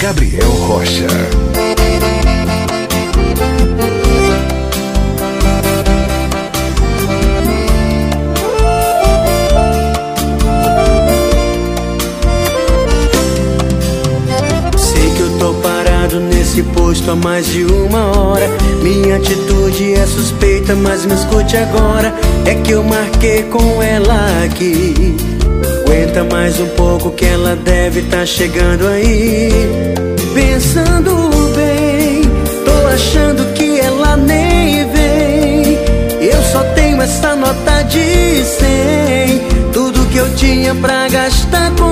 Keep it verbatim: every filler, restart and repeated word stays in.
Gabriel Rocha. Sei que eu tô parado nesse posto há mais de uma hora. Minha atitude é suspeita, mas me escute agora. É que eu marquei com ela aqui. Aguenta mais um pouco que ela deve tá chegando aí. Pensando bem, tô achando que ela nem vem. Eu só tenho essa nota de cem, tudo que eu tinha pra gastar com